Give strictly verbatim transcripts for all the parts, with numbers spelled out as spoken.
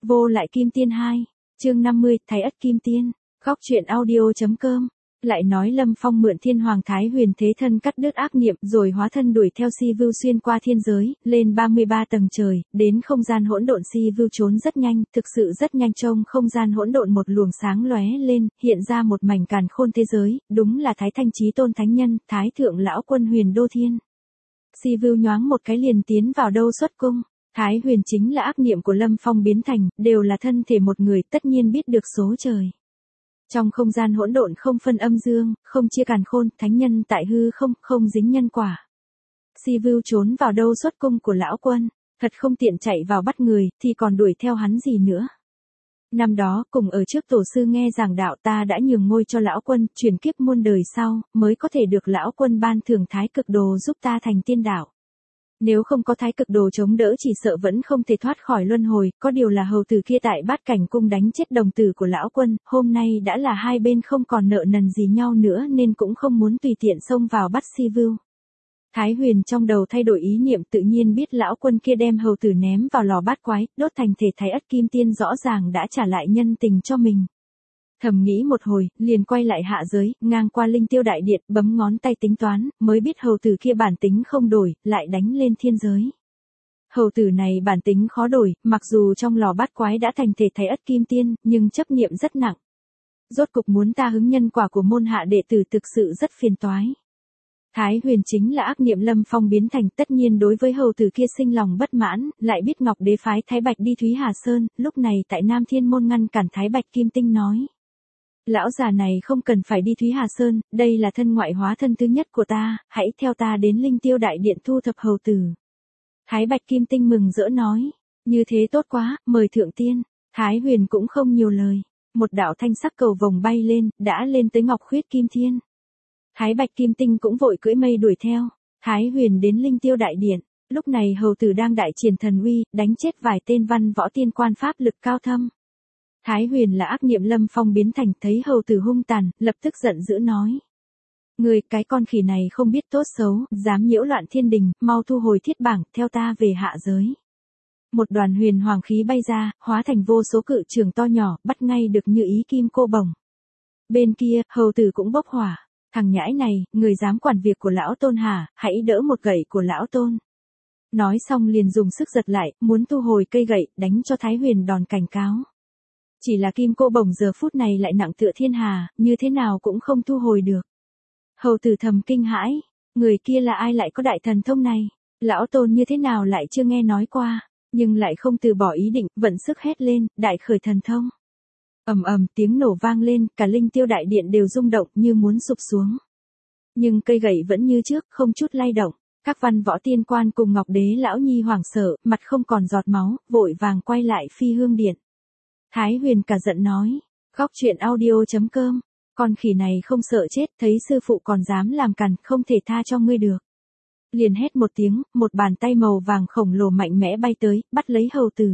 Vô lại kim tiên hai, chương năm mươi, Thái ất kim tiên, góc truyện audio.com. Lại nói Lâm Phong mượn Thiên Hoàng Thái Huyền thế thân cắt đứt ác niệm rồi hóa thân đuổi theo Si Vưu xuyên qua thiên giới, lên ba mươi ba tầng trời, đến không gian hỗn độn. Si Vưu trốn rất nhanh, thực sự rất nhanh, trông không gian hỗn độn một luồng sáng lóe lên, hiện ra một mảnh càn khôn thế giới, đúng là Thái Thanh Chí Tôn Thánh Nhân, Thái Thượng Lão Quân Huyền Đô Thiên. Si Vưu nhoáng một cái liền tiến vào đâu xuất cung. Thái Huyền chính là ác niệm của Lâm Phong biến thành, đều là thân thể một người, tất nhiên biết được số trời. Trong không gian hỗn độn không phân âm dương, không chia càn khôn, thánh nhân tại hư không, không dính nhân quả. Si Vưu trốn vào đâu xuất cung của lão quân, thật không tiện chạy vào bắt người, thì còn đuổi theo hắn gì nữa. Năm đó, cùng ở trước tổ sư nghe giảng đạo, ta đã nhường ngôi cho lão quân, chuyển kiếp muôn đời sau, mới có thể được lão quân ban thưởng Thái Cực Đồ giúp ta thành tiên đạo. Nếu không có Thái Cực Đồ chống đỡ chỉ sợ vẫn không thể thoát khỏi luân hồi, có điều là hầu tử kia tại Bát Cảnh cung đánh chết đồng tử của lão quân, hôm nay đã là hai bên không còn nợ nần gì nhau nữa nên cũng không muốn tùy tiện xông vào bắt Si Vưu. Thái Huyền trong đầu thay đổi ý niệm, tự nhiên biết lão quân kia đem hầu tử ném vào lò bát quái, đốt thành thể Thái ất kim tiên, rõ ràng đã trả lại nhân tình cho mình. Thầm nghĩ một hồi, liền quay lại hạ giới, ngang qua Linh Tiêu Đại Điện, bấm ngón tay tính toán, mới biết hầu tử kia bản tính không đổi, lại đánh lên thiên giới. Hầu tử này bản tính khó đổi, mặc dù trong lò bát quái đã thành thể Thái ất kim tiên, nhưng chấp niệm rất nặng. Rốt cục muốn ta hứng nhân quả của môn hạ đệ tử thực sự rất phiền toái. Thái Huyền chính là ác niệm Lâm Phong biến thành, tất nhiên đối với hầu tử kia sinh lòng bất mãn, lại biết Ngọc Đế phái Thái Bạch đi Thúy Hà Sơn, lúc này tại Nam Thiên Môn ngăn cản Thái Bạch Kim Tinh nói. Lão già này không cần phải đi Thúy Hà Sơn, đây là thân ngoại hóa thân thứ nhất của ta, hãy theo ta đến Linh Tiêu Đại Điện thu thập hầu tử. Thái Bạch Kim Tinh mừng rỡ nói, như thế tốt quá, mời thượng tiên. Thái Huyền cũng không nhiều lời, một đạo thanh sắc cầu vồng bay lên, đã lên tới Ngọc Khuyết Kim Thiên. Thái Bạch Kim Tinh cũng vội cưỡi mây đuổi theo. Thái Huyền đến Linh Tiêu Đại Điện, lúc này hầu tử đang đại triển thần uy, đánh chết vài tên văn võ tiên quan pháp lực cao thâm. Thái Huyền là ác niệm Lâm Phong biến thành, thấy hầu tử hung tàn, lập tức giận dữ nói. Người cái con khỉ này không biết tốt xấu, dám nhiễu loạn thiên đình, mau thu hồi thiết bảng, theo ta về hạ giới. Một đoàn huyền hoàng khí bay ra, hóa thành vô số cự trường to nhỏ, bắt ngay được như ý kim cô bổng. Bên kia, hầu tử cũng bốc hỏa. Thằng nhãi này, người dám quản việc của lão tôn hả, hãy đỡ một gậy của lão tôn. Nói xong liền dùng sức giật lại, muốn thu hồi cây gậy, đánh cho Thái Huyền đòn cảnh cáo. Chỉ là kim cô bổng giờ phút này lại nặng tựa thiên hà, như thế nào cũng không thu hồi được. Hầu tử thầm kinh hãi, người kia là ai lại có đại thần thông này, lão tôn như thế nào lại chưa nghe nói qua, nhưng lại không từ bỏ ý định, vận sức hét lên, đại khởi thần thông. Ầm ầm tiếng nổ vang lên, cả Linh Tiêu Đại Điện đều rung động như muốn sụp xuống. Nhưng cây gậy vẫn như trước, không chút lay động. Các văn võ tiên quan cùng Ngọc Đế lão nhi hoảng sợ, mặt không còn giọt máu, vội vàng quay lại Phi Hương Điện. Thái Huyền cả giận nói, góc truyện audio.com, con khỉ này không sợ chết, thấy sư phụ còn dám làm càn, không thể tha cho ngươi được. Liền hét một tiếng, một bàn tay màu vàng khổng lồ mạnh mẽ bay tới, bắt lấy hầu tử.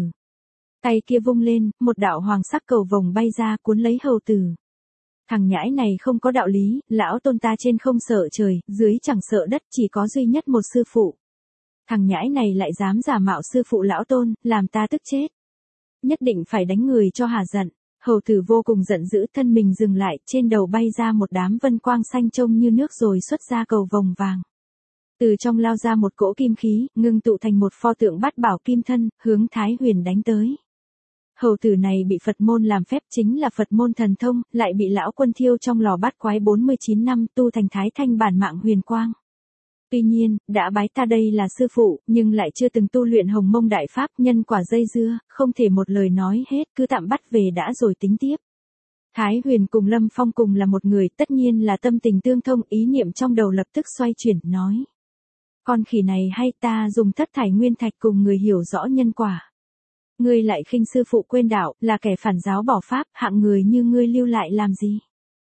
Tay kia vung lên, một đạo hoàng sắc cầu vồng bay ra cuốn lấy hầu tử. Thằng nhãi này không có đạo lý, lão tôn ta trên không sợ trời, dưới chẳng sợ đất, chỉ có duy nhất một sư phụ. Thằng nhãi này lại dám giả mạo sư phụ lão tôn, làm ta tức chết. Nhất định phải đánh người cho hả giận. Hầu tử vô cùng giận dữ, thân mình dừng lại, trên đầu bay ra một đám vân quang xanh trông như nước rồi xuất ra cầu vồng vàng. Từ trong lao ra một cỗ kim khí, ngưng tụ thành một pho tượng bát bảo kim thân, hướng Thái Huyền đánh tới. Hầu tử này bị Phật môn làm phép, chính là Phật môn thần thông, lại bị lão quân thiêu trong lò bát quái bốn mươi chín năm, tu thành Thái Thanh bản mạng huyền quang. Tuy nhiên, đã bái ta đây là sư phụ, nhưng lại chưa từng tu luyện Hồng Mông Đại Pháp, nhân quả dây dưa, không thể một lời nói hết, cứ tạm bắt về đã rồi tính tiếp. Thái Huyền cùng Lâm Phong cùng là một người, tất nhiên là tâm tình tương thông, ý niệm trong đầu lập tức xoay chuyển, nói. Con khỉ này hay ta dùng thất thải nguyên thạch cùng người hiểu rõ nhân quả. Ngươi lại khinh sư phụ quên đạo, là kẻ phản giáo bỏ pháp, hạng người như ngươi lưu lại làm gì?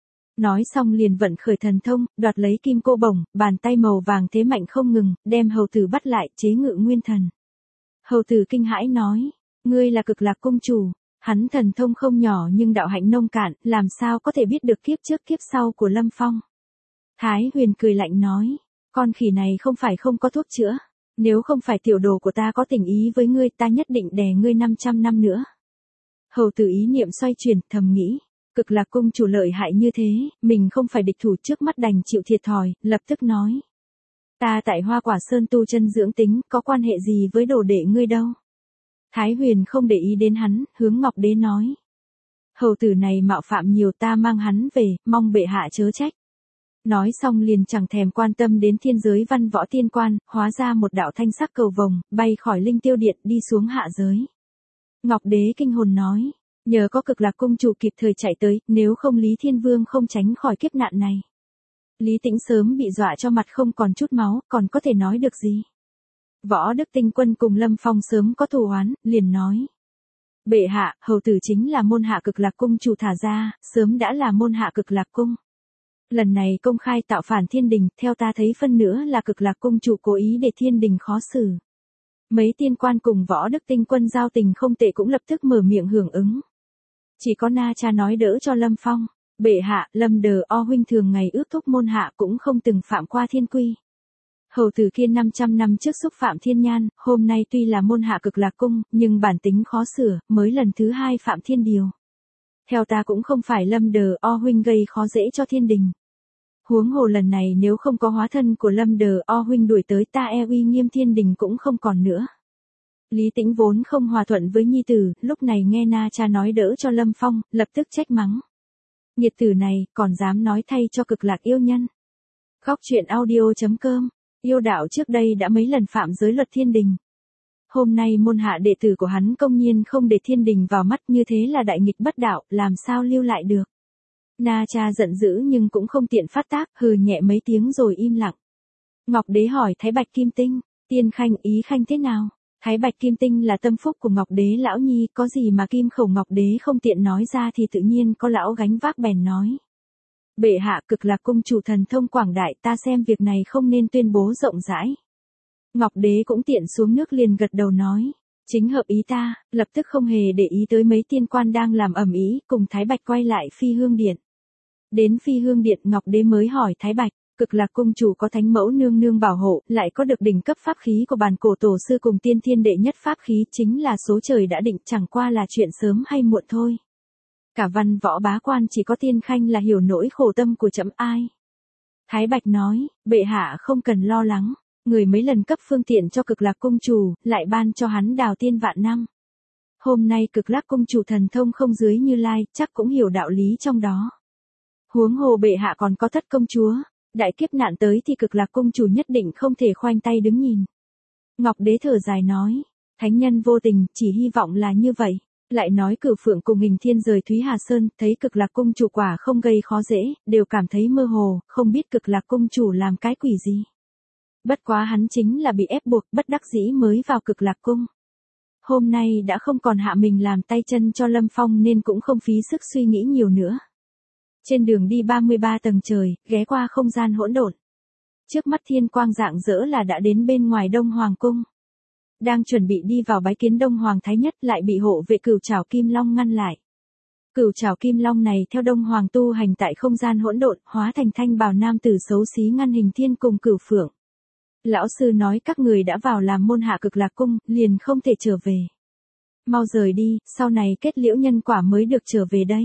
Nói xong liền vận khởi thần thông, đoạt lấy kim cô bổng, bàn tay màu vàng thế mạnh không ngừng, đem hầu tử bắt lại, chế ngự nguyên thần. Hầu tử kinh hãi nói, ngươi là Cực Lạc cung chủ, hắn thần thông không nhỏ nhưng đạo hạnh nông cạn, làm sao có thể biết được kiếp trước kiếp sau của Lâm Phong. Thái Huyền cười lạnh nói, con khỉ này không phải không có thuốc chữa. Nếu không phải tiểu đồ của ta có tình ý với ngươi, ta nhất định đè ngươi năm trăm năm nữa. Hầu tử ý niệm xoay chuyển, thầm nghĩ. Cực Lạc cung chủ lợi hại như thế, mình không phải địch thủ, trước mắt đành chịu thiệt thòi, lập tức nói. Ta tại Hoa Quả Sơn tu chân dưỡng tính, có quan hệ gì với đồ đệ ngươi đâu. Thái Huyền không để ý đến hắn, hướng Ngọc Đế nói. Hầu tử này mạo phạm nhiều, ta mang hắn về, mong bệ hạ chớ trách. Nói xong liền chẳng thèm quan tâm đến thiên giới văn võ tiên quan, hóa ra một đạo thanh sắc cầu vồng, bay khỏi linh tiêu điện đi xuống hạ giới. Ngọc Đế kinh hồn nói, nhờ có Cực Lạc cung chủ kịp thời chạy tới, nếu không Lý Thiên Vương không tránh khỏi kiếp nạn này. Lý Tĩnh sớm bị dọa cho mặt không còn chút máu, còn có thể nói được gì. Võ Đức Tinh Quân cùng Lâm Phong sớm có thù oán, liền nói. Bệ hạ, hầu tử chính là môn hạ Cực Lạc cung chủ thả ra, sớm đã là môn hạ Cực Lạc cung. Lần này công khai tạo phản thiên đình, theo ta thấy phân nữa là Cực Lạc cung chủ cố ý để thiên đình khó xử. Mấy tiên quan cùng Võ Đức Tinh Quân giao tình không tệ cũng lập tức mở miệng hưởng ứng. Chỉ có Na Cha nói đỡ cho Lâm Phong. Bệ hạ, Lâm Đờ O huynh thường ngày ước thúc môn hạ cũng không từng phạm qua thiên quy. Hầu tử kia năm trăm năm trước xúc phạm thiên nhan, hôm nay tuy là môn hạ Cực Lạc cung, nhưng bản tính khó sửa, mới lần thứ hai phạm thiên điều. Theo ta cũng không phải Lâm Đờ O huynh gây khó dễ cho thiên đình. Huống hồ lần này nếu không có hóa thân của Lâm Đờ O huynh đuổi tới, ta e uy nghiêm thiên đình cũng không còn nữa. Lý Tĩnh vốn không hòa thuận với nhi tử, lúc này nghe Na Cha nói đỡ cho Lâm Phong, lập tức trách mắng. Nghiệt tử này, còn dám nói thay cho Cực Lạc yêu nhân. Góc truyện audio chấm com, yêu đạo trước đây đã mấy lần phạm giới luật thiên đình. Hôm nay môn hạ đệ tử của hắn công nhiên không để thiên đình vào mắt, như thế là đại nghịch bất đạo, làm sao lưu lại được. Na Cha giận dữ nhưng cũng không tiện phát tác, hừ nhẹ mấy tiếng rồi im lặng. Ngọc Đế hỏi Thái Bạch Kim Tinh, Tiên Khanh ý khanh thế nào? Thái Bạch Kim Tinh là tâm phúc của Ngọc Đế lão nhi, có gì mà Kim Khẩu Ngọc Đế không tiện nói ra thì tự nhiên có lão gánh vác bèn nói. Bệ hạ, Cực Lạc cung chủ thần thông quảng đại, ta xem việc này không nên tuyên bố rộng rãi. Ngọc Đế cũng tiện xuống nước liền gật đầu nói. Chính hợp ý ta, lập tức không hề để ý tới mấy tiên quan đang làm ầm ĩ, cùng Thái Bạch quay lại Phi Hương Điện. Đến Phi Hương Điện, Ngọc Đế mới hỏi Thái Bạch. Cực Lạc cung chủ có thánh mẫu nương nương bảo hộ, lại có được đỉnh cấp pháp khí của bản cổ tổ sư cùng tiên thiên đệ nhất pháp khí, chính là số trời đã định, chẳng qua là chuyện sớm hay muộn thôi. Cả văn võ bá quan chỉ có Tiên Khanh là hiểu nỗi khổ tâm của trẫm ai. Thái Bạch nói, bệ hạ không cần lo lắng, người mấy lần cấp phương tiện cho Cực Lạc cung chủ, lại ban cho hắn đào tiên vạn năm. Hôm nay Cực Lạc cung chủ thần thông không dưới Như Lai, chắc cũng hiểu đạo lý trong đó. Huống hồ bệ hạ còn có thất công chúa. Đại kiếp nạn tới thì Cực Lạc cung chủ nhất định không thể khoanh tay đứng nhìn. Ngọc Đế thở dài nói, thánh nhân vô tình, chỉ hy vọng là như vậy. Lại nói Cửu Phượng cùng Hình Thiên rời Thúy Hà Sơn, thấy Cực Lạc cung chủ quả không gây khó dễ, đều cảm thấy mơ hồ, không biết Cực Lạc cung chủ làm cái quỷ gì. Bất quá hắn chính là bị ép buộc, bất đắc dĩ mới vào Cực Lạc cung. Hôm nay đã không còn hạ mình làm tay chân cho Lâm Phong nên cũng không phí sức suy nghĩ nhiều nữa. Trên đường đi ba mươi ba tầng trời, ghé qua không gian hỗn độn. Trước mắt thiên quang rạng rỡ là đã đến bên ngoài Đông Hoàng cung. Đang chuẩn bị đi vào bái kiến Đông Hoàng Thái Nhất lại bị hộ vệ Cửu Trảo Kim Long ngăn lại. Cửu Trảo Kim Long này theo Đông Hoàng tu hành tại không gian hỗn độn, hóa thành thanh bào nam tử xấu xí ngăn Hình Thiên cùng Cửu Phượng. Lão sư nói các người đã vào làm môn hạ Cực Lạc cung, liền không thể trở về. Mau rời đi, sau này kết liễu nhân quả mới được trở về đây.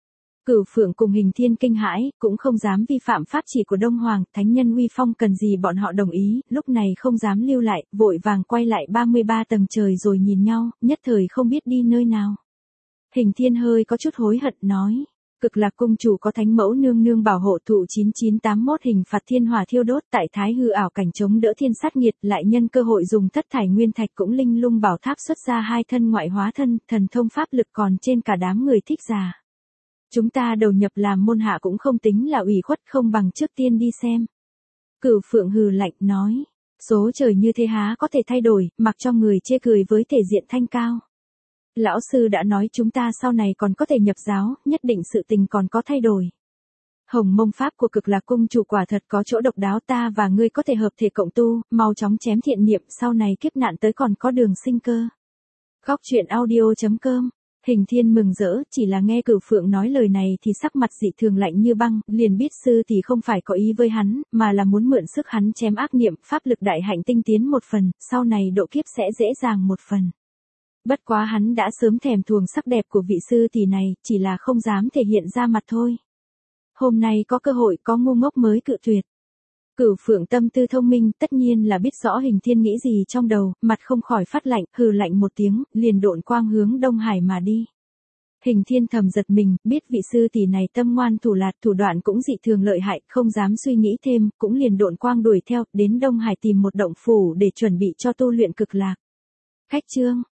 Cửu Phượng cùng Hình Thiên kinh hãi, cũng không dám vi phạm pháp chỉ của Đông Hoàng, thánh nhân uy phong cần gì bọn họ đồng ý, lúc này không dám lưu lại, vội vàng quay lại ba mươi ba tầng trời rồi nhìn nhau, nhất thời không biết đi nơi nào. Hình Thiên hơi có chút hối hận nói, Cực Lạc cung chủ có thánh mẫu nương nương bảo hộ, thụ chín chín tám mốt hình phạt thiên hỏa thiêu đốt tại thái hư ảo cảnh chống đỡ thiên sát nghiệt, lại nhân cơ hội dùng thất thải nguyên thạch cũng linh lung bảo tháp xuất ra hai thân ngoại hóa thân, thần thông pháp lực còn trên cả đám người thích già. Chúng ta đầu nhập làm môn hạ cũng không tính là ủy khuất, không bằng trước tiên đi xem. Cửu Phượng hừ lạnh nói, số trời như thế há có thể thay đổi, mặc cho người chê cười với thể diện thanh cao. Lão sư đã nói chúng ta sau này còn có thể nhập giáo, nhất định sự tình còn có thay đổi. Hồng mông pháp của Cực Lạc cung chủ quả thật có chỗ độc đáo, ta và ngươi có thể hợp thể cộng tu, mau chóng chém thiện niệm, sau này kiếp nạn tới còn có đường sinh cơ. Góc truyện audio chấm com. Hình Thiên mừng rỡ, chỉ là nghe Cửu Phượng nói lời này thì sắc mặt dị thường lạnh như băng, liền biết sư thì không phải có ý với hắn, mà là muốn mượn sức hắn chém ác niệm, pháp lực đại hạnh tinh tiến một phần, sau này độ kiếp sẽ dễ dàng một phần. Bất quá hắn đã sớm thèm thuồng sắc đẹp của vị sư tỷ này, chỉ là không dám thể hiện ra mặt thôi. Hôm nay có cơ hội có ngu ngốc mới cự tuyệt. Cửu Phượng tâm tư thông minh, tất nhiên là biết rõ Hình Thiên nghĩ gì trong đầu, mặt không khỏi phát lạnh, hừ lạnh một tiếng, liền độn quang hướng Đông Hải mà đi. Hình Thiên thầm giật mình, biết vị sư tỷ này tâm ngoan thủ lạt, thủ đoạn cũng dị thường lợi hại, không dám suy nghĩ thêm, cũng liền độn quang đuổi theo, đến Đông Hải tìm một động phủ để chuẩn bị cho tu luyện cực lạc. Khách chương